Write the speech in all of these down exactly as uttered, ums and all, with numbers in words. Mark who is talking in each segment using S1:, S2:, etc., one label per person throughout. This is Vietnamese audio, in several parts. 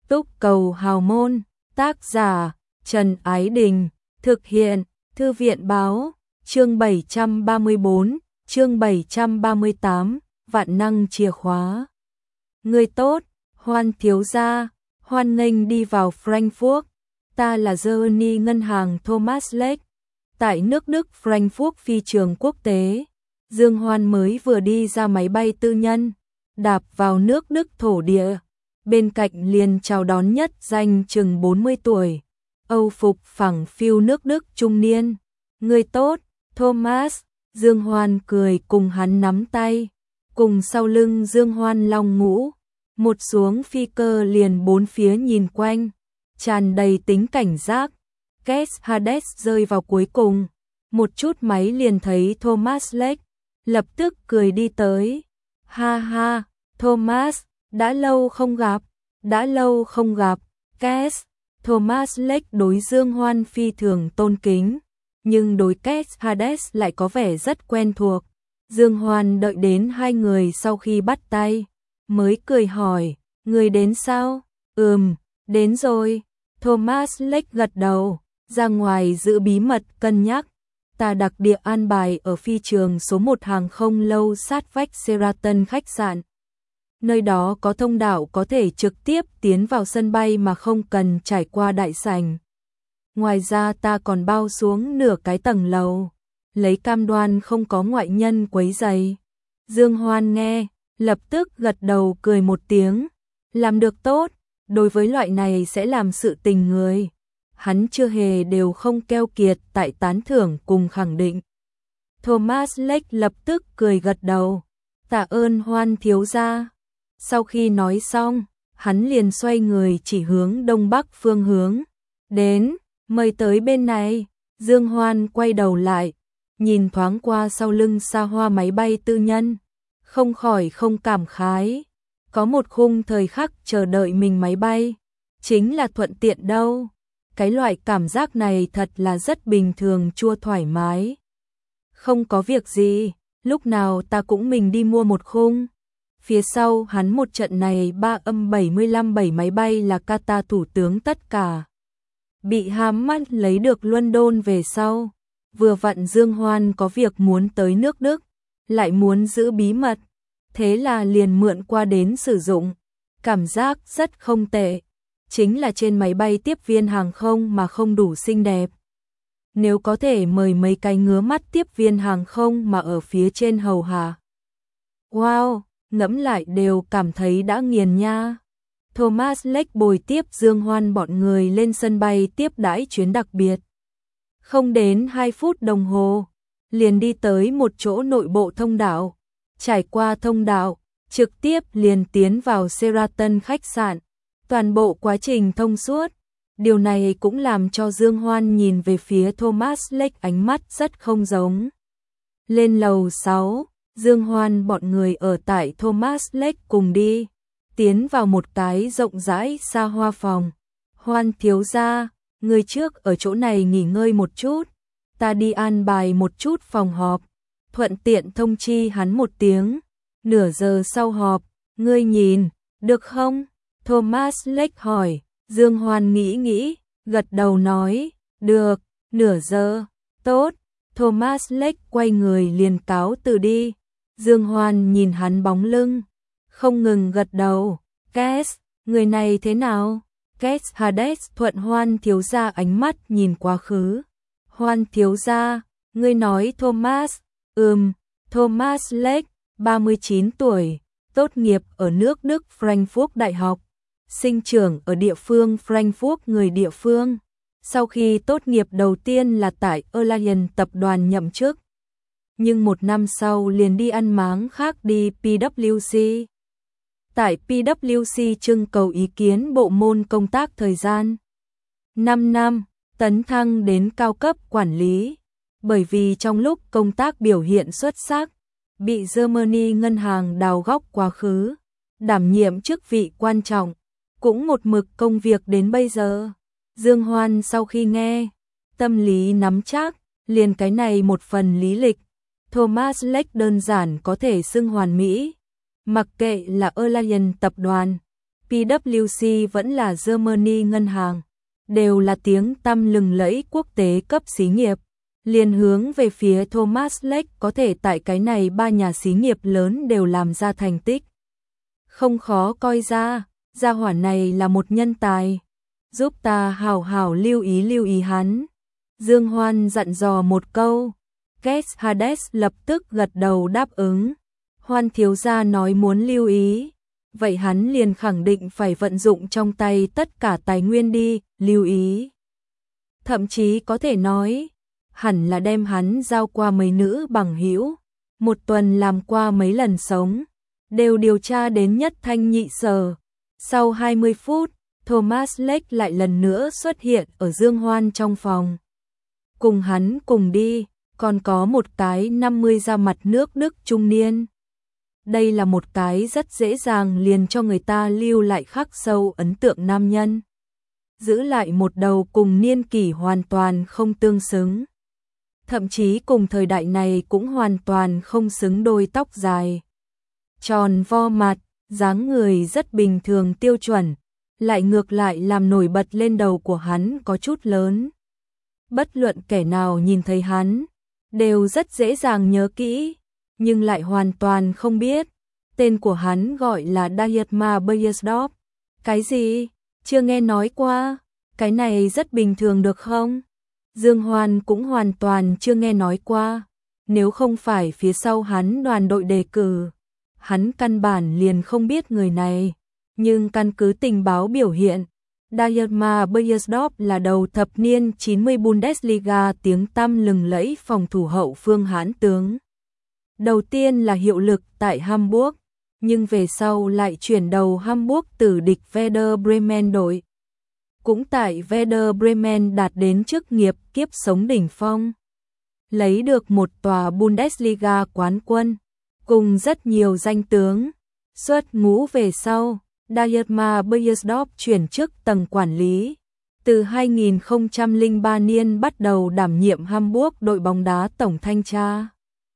S1: Túc Cầu Hào Môn, tác giả Trần Ái Đình, thực hiện Thư viện Báo, chương bảy trăm ba mươi bốn, chương bảy trăm ba mươi tám, vạn năng chìa khóa. Người tốt, Hoan thiếu gia, hoan nghênh đi vào Frankfurt, ta là Germany ngân hàng Thomas Lake, tại nước Đức Frankfurt phi trường quốc tế. Dương Hoan mới vừa đi ra máy bay tư nhân, đạp vào nước Đức thổ địa. Bên cạnh liền chào đón nhất danh chừng bốn mươi tuổi, Âu phục phẳng phiu nước Đức trung niên. Người tốt, Thomas. Dương Hoan cười cùng hắn nắm tay, cùng sau lưng Dương Hoan long ngũ. Một xuống phi cơ liền bốn phía nhìn quanh, tràn đầy tính cảnh giác. Keith Hades rơi vào cuối cùng, một chút máy liền thấy Thomas Lake, lập tức cười đi tới. Ha ha, Thomas, đã lâu không gặp, đã lâu không gặp. Keith, Thomas Lake đối Dương Hoan phi thường tôn kính, nhưng đối Keith Hades lại có vẻ rất quen thuộc. Dương Hoan đợi đến hai người sau khi bắt tay, mới cười hỏi, người đến sao? Ừm, đến rồi. Thomas Lake gật đầu, ra ngoài giữ bí mật cân nhắc. Ta đặc địa an bài ở phi trường số một hàng không lâu sát vách Sheraton khách sạn. Nơi đó có thông đạo có thể trực tiếp tiến vào sân bay mà không cần trải qua đại sảnh. Ngoài ra ta còn bao xuống nửa cái tầng lầu, lấy cam đoan không có ngoại nhân quấy rầy. Dương Hoan nghe, lập tức gật đầu cười một tiếng. Làm được tốt, đối với loại này sẽ làm sự tình người. Hắn chưa hề đều không keo kiệt tại tán thưởng cùng khẳng định. Thomas Lake lập tức cười gật đầu. Tạ ơn Hoan thiếu gia. Sau khi nói xong, hắn liền xoay người chỉ hướng đông bắc phương hướng. Đến, mời tới bên này. Dương Hoan quay đầu lại, nhìn thoáng qua sau lưng xa hoa máy bay tư nhân, không khỏi không cảm khái. Có một khung thời khắc chờ đợi mình máy bay, chính là thuận tiện đâu. Cái loại cảm giác này thật là rất bình thường, chua thoải mái. Không có việc gì, lúc nào ta cũng mình đi mua một khung. Phía sau hắn một trận này ba âm bảy mươi lăm bảy máy bay là Qatar thủ tướng tất cả. Bị Hamas lấy được London về sau, vừa vặn Dương Hoan có việc muốn tới nước Đức, lại muốn giữ bí mật, thế là liền mượn qua đến sử dụng. Cảm giác rất không tệ, chính là trên máy bay tiếp viên hàng không mà không đủ xinh đẹp. Nếu có thể mời mấy cái ngứa mắt tiếp viên hàng không mà ở phía trên hầu hạ. Wow, ngẫm lại đều cảm thấy đã nghiền nha. Thomas Lake bồi tiếp Dương Hoan bọn người lên sân bay tiếp đãi chuyến đặc biệt. Không đến hai phút đồng hồ, liền đi tới một chỗ nội bộ thông đạo. Trải qua thông đạo, trực tiếp liền tiến vào Sheraton khách sạn. Toàn bộ quá trình thông suốt. Điều này cũng làm cho Dương Hoan nhìn về phía Thomas Lake ánh mắt rất không giống. Lên lầu sáu, Dương Hoan bọn người ở tại Thomas Lake cùng đi, tiến vào một cái rộng rãi xa hoa phòng. Hoan thiếu gia, người trước ở chỗ này nghỉ ngơi một chút, ta đi an bài một chút phòng họp, thuận tiện thông chi hắn một tiếng. Nửa giờ sau họp, ngươi nhìn, được không? Thomas Lake hỏi. Dương Hoan nghĩ nghĩ, gật đầu nói, được, nửa giờ, tốt. Thomas Lake quay người liền cáo từ đi. Dương Hoan nhìn hắn bóng lưng, không ngừng gật đầu. Keith, người này thế nào? Keith Hades thuận Hoan thiếu gia ánh mắt nhìn quá khứ. Hoan thiếu gia, ngươi nói Thomas? Ừm, Thomas Lake, ba mươi chín tuổi, tốt nghiệp ở nước Đức Frankfurt Đại học. Sinh trưởng ở địa phương Frankfurt, người địa phương. Sau khi tốt nghiệp đầu tiên là tại Allianz tập đoàn nhậm chức, nhưng một năm sau liền đi ăn máng khác đi pê vê xê. Tại pê vê xê trưng cầu ý kiến bộ môn công tác thời gian năm năm, tấn thăng đến cao cấp quản lý. Bởi vì trong lúc công tác biểu hiện xuất sắc, bị Germany ngân hàng đào góc quá khứ, đảm nhiệm chức vị quan trọng, cũng một mực công việc đến bây giờ. Dương Hoan sau khi nghe, tâm lý nắm chắc, liền cái này một phần lý lịch, Thomas Lake đơn giản có thể xưng hoàn mỹ. Mặc kệ là Allianz tập đoàn, pê vê xê vẫn là Germany ngân hàng, đều là tiếng tăm lừng lẫy quốc tế cấp xí nghiệp. Liền hướng về phía Thomas Lake, có thể tại cái này ba nhà xí nghiệp lớn đều làm ra thành tích. Không khó coi ra, gia hỏa này là một nhân tài. Giúp ta hảo hảo lưu ý lưu ý hắn. Dương Hoan dặn dò một câu. Kes Hades lập tức gật đầu đáp ứng. Hoan thiếu gia nói muốn lưu ý. Vậy hắn liền khẳng định phải vận dụng trong tay tất cả tài nguyên đi, lưu ý. Thậm chí có thể nói, hẳn là đem hắn giao qua mấy nữ bằng hữu, một tuần làm qua mấy lần sống, đều điều tra đến nhất thanh nhị sở. Sau hai mươi phút, Thomas Lake lại lần nữa xuất hiện ở Dương Hoan trong phòng. Cùng hắn cùng đi, còn có một cái năm mươi da mặt nước Đức trung niên. Đây là một cái rất dễ dàng liền cho người ta lưu lại khắc sâu ấn tượng nam nhân. Giữ lại một đầu cùng niên kỷ hoàn toàn không tương xứng. Thậm chí cùng thời đại này cũng hoàn toàn không xứng đôi tóc dài. Tròn vo mặt, dáng người rất bình thường tiêu chuẩn, lại ngược lại làm nổi bật lên đầu của hắn có chút lớn. Bất luận kẻ nào nhìn thấy hắn, đều rất dễ dàng nhớ kỹ, nhưng lại hoàn toàn không biết. Tên của hắn gọi là Dietmar Beiersdorf. Cái gì? Chưa nghe nói qua, cái này rất bình thường được không? Dương Hoan cũng hoàn toàn chưa nghe nói qua, nếu không phải phía sau hắn đoàn đội đề cử, hắn căn bản liền không biết người này, nhưng căn cứ tình báo biểu hiện, Dietmar Beiersdorf là đầu thập niên chín mươi Bundesliga tiếng tăm lừng lẫy phòng thủ hậu phương hãn tướng. Đầu tiên là hiệu lực tại Hamburg, nhưng về sau lại chuyển đầu Hamburg tử địch Werder Bremen đội. Cũng tại Werder Bremen đạt đến chức nghiệp kiếp sống đỉnh phong. Lấy được một tòa Bundesliga quán quân, cùng rất nhiều danh tướng. Xuất ngũ về sau, Dietmar Beiersdorf chuyển chức tầng quản lý. Từ hai nghìn không trăm lẻ ba niên bắt đầu đảm nhiệm Hamburg đội bóng đá tổng thanh tra.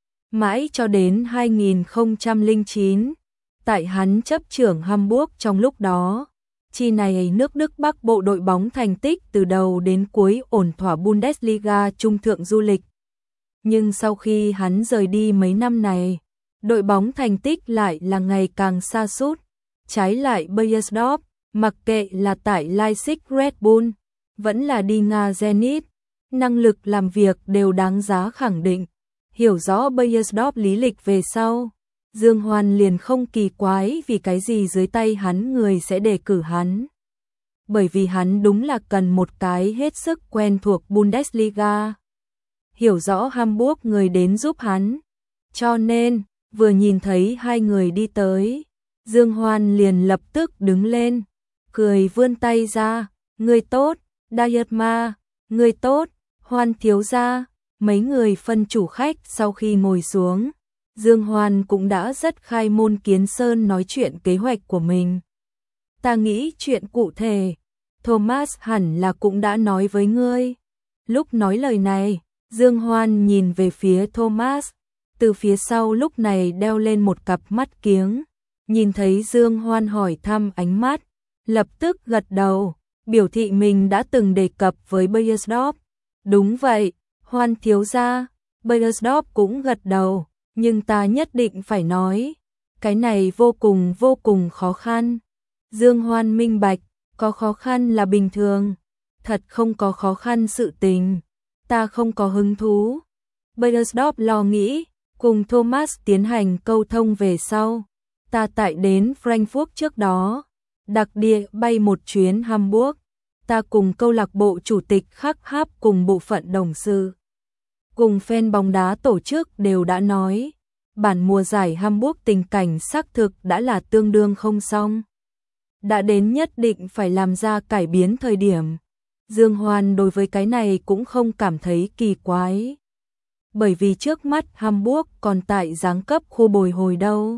S1: Mãi cho đến hai nghìn không trăm lẻ chín, tại hắn chấp trưởng Hamburg trong lúc đó, chi này nước Đức Bắc bộ đội bóng thành tích từ đầu đến cuối ổn thỏa Bundesliga trung thượng du lịch. Nhưng sau khi hắn rời đi mấy năm này, đội bóng thành tích lại là ngày càng sa sút. Trái lại Beiersdorf, mặc kệ là tại Leipzig Red Bull, vẫn là đi Nga Zenit, năng lực làm việc đều đáng giá khẳng định. Hiểu rõ Beiersdorf lý lịch về sau, Dương Hoan liền không kỳ quái vì cái gì dưới tay hắn người sẽ đề cử hắn. Bởi vì hắn đúng là cần một cái hết sức quen thuộc Bundesliga. Hiểu rõ Hamburg người đến giúp hắn. Cho nên, vừa nhìn thấy hai người đi tới, Dương Hoan liền lập tức đứng lên, cười vươn tay ra, người tốt, Dietmar, người tốt, Hoan thiếu gia. Mấy người phân chủ khách sau khi ngồi xuống, Dương Hoan cũng đã rất khai môn kiến sơn nói chuyện kế hoạch của mình. Ta nghĩ chuyện cụ thể, Thomas hẳn là cũng đã nói với ngươi. Lúc nói lời này, Dương Hoan nhìn về phía Thomas, từ phía sau lúc này đeo lên một cặp mắt kiếng, nhìn thấy Dương Hoan hỏi thăm ánh mắt, lập tức gật đầu, biểu thị mình đã từng đề cập với Beiersdorf. Đúng vậy, Hoan thiếu gia. Beiersdorf cũng gật đầu, nhưng ta nhất định phải nói, cái này vô cùng vô cùng khó khăn. Dương Hoan minh bạch, có khó khăn là bình thường, thật không có khó khăn sự tình, ta không có hứng thú. Beiersdorf lo nghĩ, cùng Thomas tiến hành câu thông về sau, ta tại đến Frankfurt trước đó, đặc địa bay một chuyến Hamburg, ta cùng câu lạc bộ chủ tịch Khắc Háp cùng bộ phận đồng sự, cùng fan bóng đá tổ chức đều đã nói, bản mùa giải Hamburg tình cảnh xác thực đã là tương đương không xong. Đã đến nhất định phải làm ra cải biến thời điểm. Dương Hoan đối với cái này cũng không cảm thấy kỳ quái. Bởi vì trước mắt Hamburg còn tại giáng cấp khu bồi hồi đâu.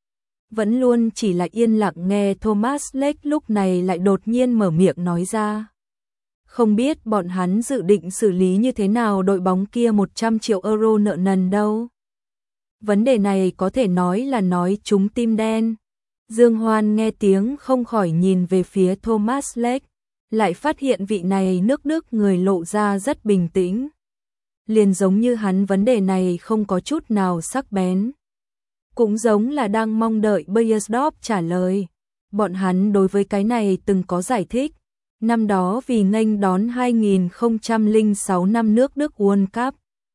S1: Vẫn luôn chỉ là yên lặng nghe Thomas Lake lúc này lại đột nhiên mở miệng nói ra. Không biết bọn hắn dự định xử lý như thế nào đội bóng kia một trăm triệu euro nợ nần đâu. Vấn đề này có thể nói là nói trúng tim đen. Dương Hoan nghe tiếng không khỏi nhìn về phía Thomas Lake, lại phát hiện vị này nước Đức người lộ ra rất bình tĩnh. Liền giống như hắn vấn đề này không có chút nào sắc bén. Cũng giống là đang mong đợi Beiersdorf trả lời. Bọn hắn đối với cái này từng có giải thích. Năm đó vì nghênh đón hai nghìn không trăm lẻ sáu năm nước Đức World Cup,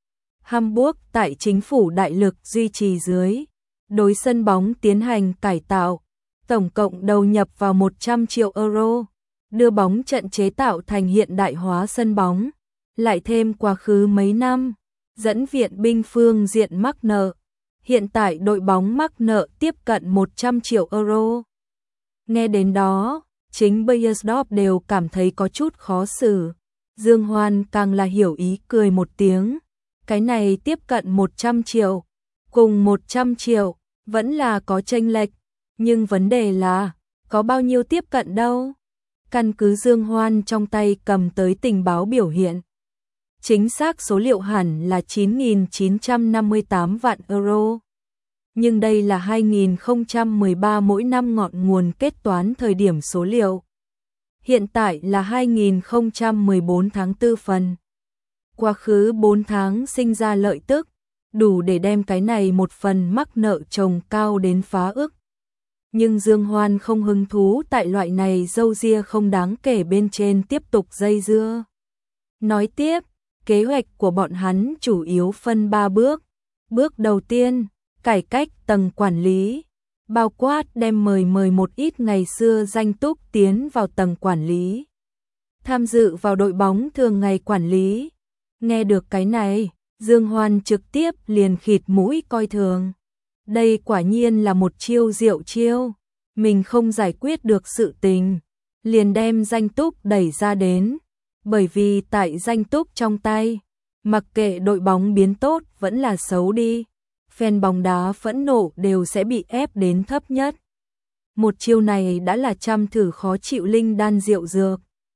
S1: Hamburg tại chính phủ đại lực duy trì dưới, đối sân bóng tiến hành cải tạo, tổng cộng đầu nhập vào một trăm triệu euro, đưa bóng trận chế tạo thành hiện đại hóa sân bóng, lại thêm quá khứ mấy năm, dẫn viện binh phương diện mắc nợ. Hiện tại đội bóng mắc nợ tiếp cận một trăm triệu euro. Nghe đến đó, chính Beiersdorf đều cảm thấy có chút khó xử. Dương Hoan càng là hiểu ý cười một tiếng. Cái này tiếp cận một trăm triệu, cùng một trăm triệu, vẫn là có chênh lệch. Nhưng vấn đề là, có bao nhiêu tiếp cận đâu? Căn cứ Dương Hoan trong tay cầm tới tình báo biểu hiện. Chính xác số liệu hẳn là chín nghìn chín trăm năm mươi tám vạn euro. Nhưng đây là hai nghìn không trăm mười ba mỗi năm ngọn nguồn kết toán thời điểm số liệu. Hiện tại là hai nghìn không trăm mười bốn tháng tư phần. Quá khứ bốn tháng sinh ra lợi tức, đủ để đem cái này một phần mắc nợ chồng cao đến phá ức. Nhưng Dương Hoan không hứng thú tại loại này dâu ria không đáng kể bên trên tiếp tục dây dưa. Nói tiếp, kế hoạch của bọn hắn chủ yếu phân ba bước. Bước đầu tiên, cải cách tầng quản lý, bao quát đem mời mời một ít ngày xưa danh túc tiến vào tầng quản lý, tham dự vào đội bóng thường ngày quản lý. Nghe được cái này, Dương Hoan trực tiếp liền khịt mũi coi thường. Đây quả nhiên là một chiêu diệu chiêu, mình không giải quyết được sự tình, liền đem danh túc đẩy ra đến, bởi vì tại danh túc trong tay, mặc kệ đội bóng biến tốt vẫn là xấu đi, fan bóng đá phẫn nộ đều sẽ bị ép đến thấp nhất. Một chiêu này đã là trăm thử khó chịu linh đan diệu dược.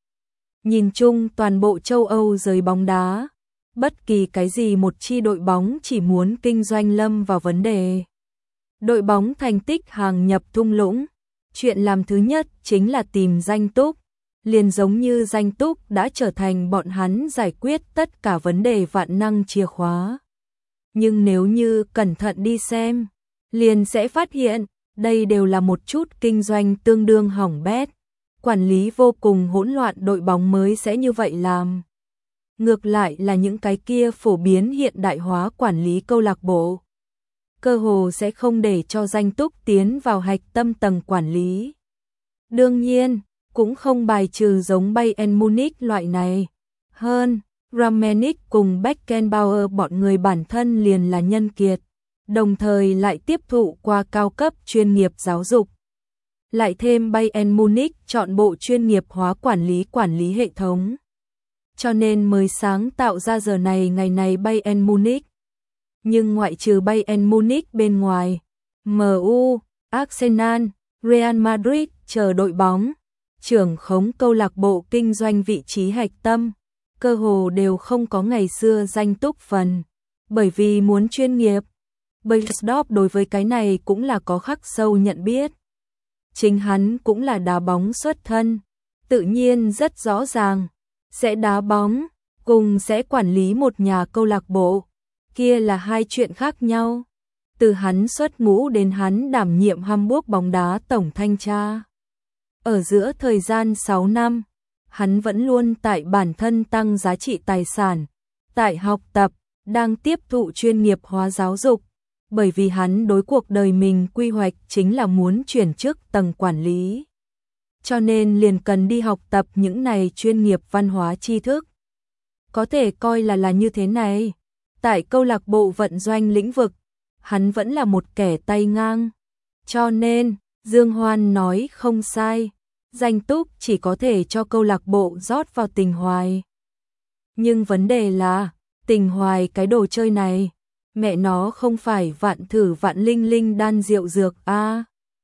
S1: Nhìn chung toàn bộ châu Âu giới bóng đá, bất kỳ cái gì một chi đội bóng chỉ muốn kinh doanh lâm vào vấn đề. Đội bóng thành tích hàng nhập thung lũng, chuyện làm thứ nhất chính là tìm danh túc, liền giống như danh túc đã trở thành bọn hắn giải quyết tất cả vấn đề vạn năng chìa khóa. Nhưng nếu như cẩn thận đi xem, liền sẽ phát hiện, đây đều là một chút kinh doanh tương đương hỏng bét. Quản lý vô cùng hỗn loạn đội bóng mới sẽ như vậy làm. Ngược lại là những cái kia phổ biến hiện đại hóa quản lý câu lạc bộ, cơ hồ sẽ không để cho danh túc tiến vào hạch tâm tầng quản lý. Đương nhiên, cũng không bài trừ giống Bayern Munich loại này. Hơn, Rangnick cùng Beckenbauer bọn người bản thân liền là nhân kiệt, đồng thời lại tiếp thụ qua cao cấp chuyên nghiệp giáo dục. Lại thêm Bayern Munich chọn bộ chuyên nghiệp hóa quản lý quản lý hệ thống. Cho nên mới sáng tạo ra giờ này ngày này Bayern Munich. Nhưng ngoại trừ Bayern Munich bên ngoài, em u, Arsenal, Real Madrid chờ đội bóng, trưởng khống câu lạc bộ kinh doanh vị trí hạch tâm, cơ hồ đều không có ngày xưa danh túc phần, bởi vì muốn chuyên nghiệp. Beiersdorf đối với cái này cũng là có khắc sâu nhận biết. Chính hắn cũng là đá bóng xuất thân, tự nhiên rất rõ ràng, sẽ đá bóng, cùng sẽ quản lý một nhà câu lạc bộ, kia là hai chuyện khác nhau. Từ hắn xuất ngũ đến hắn đảm nhiệm Hamburg bóng đá tổng thanh tra. Ở giữa thời gian sáu năm, hắn vẫn luôn tại bản thân tăng giá trị tài sản, tại học tập, đang tiếp thụ chuyên nghiệp hóa giáo dục, bởi vì hắn đối cuộc đời mình quy hoạch chính là muốn chuyển chức tầng quản lý. Cho nên liền cần đi học tập những này chuyên nghiệp văn hóa tri thức. Có thể coi là là như thế này, tại câu lạc bộ vận doanh lĩnh vực, hắn vẫn là một kẻ tay ngang. Cho nên, Dương Hoan nói không sai, danh túc chỉ có thể cho câu lạc bộ rót vào tình hoài. Nhưng vấn đề là, tình hoài cái đồ chơi này, mẹ nó không phải vạn thử vạn linh linh đan rượu dược a. À.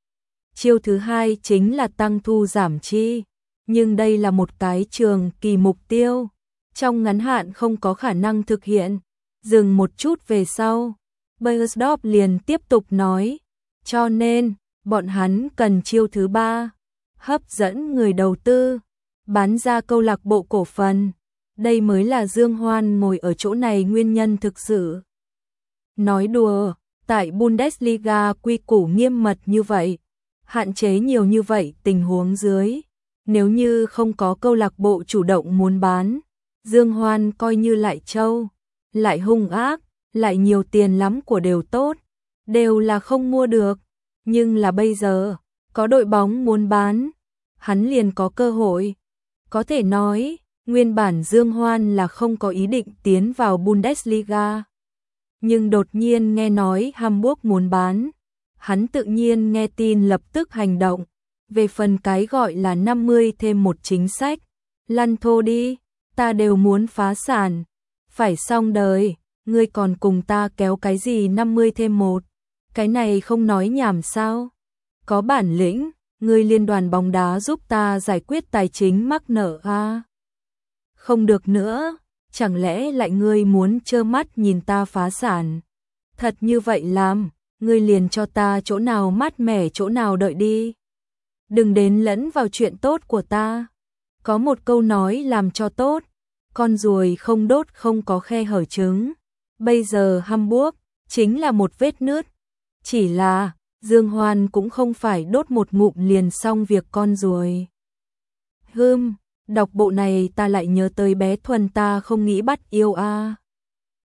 S1: Chiêu thứ hai chính là tăng thu giảm chi, nhưng đây là một cái trường kỳ mục tiêu, trong ngắn hạn không có khả năng thực hiện. Dừng một chút về sau, Beiersdorf liền tiếp tục nói, cho nên, bọn hắn cần chiêu thứ ba, hấp dẫn người đầu tư, bán ra câu lạc bộ cổ phần. Đây mới là Dương Hoan ngồi ở chỗ này nguyên nhân thực sự. Nói đùa, tại Bundesliga quy củ nghiêm mật như vậy, hạn chế nhiều như vậy tình huống dưới, nếu như không có câu lạc bộ chủ động muốn bán, Dương Hoan coi như lại trâu, lại hung ác, lại nhiều tiền lắm của đều tốt, đều là không mua được. Nhưng là bây giờ, có đội bóng muốn bán, hắn liền có cơ hội. Có thể nói, nguyên bản Dương Hoan là không có ý định tiến vào Bundesliga. Nhưng đột nhiên nghe nói Hamburg muốn bán, hắn tự nhiên nghe tin lập tức hành động. Về phần cái gọi là năm mươi thêm một chính sách, lăn thô đi, ta đều muốn phá sản, phải xong đời, ngươi còn cùng ta kéo cái gì năm mươi thêm một, cái này không nói nhảm sao? Có bản lĩnh, ngươi liên đoàn bóng đá giúp ta giải quyết tài chính mắc nợ a. À? Không được nữa, chẳng lẽ lại ngươi muốn trơ mắt nhìn ta phá sản? Thật như vậy làm, ngươi liền cho ta chỗ nào mát mẻ chỗ nào đợi đi. Đừng đến lẫn vào chuyện tốt của ta. Có một câu nói làm cho tốt, con ruồi không đốt không có khe hở trứng. Bây giờ Hamburg chính là một vết nứt. Chỉ là Dương Hoan cũng không phải đốt một ngụm liền xong việc con ruồi. Hừm, đọc bộ này ta lại nhớ tới bé Thuần ta không nghĩ bắt yêu a. À.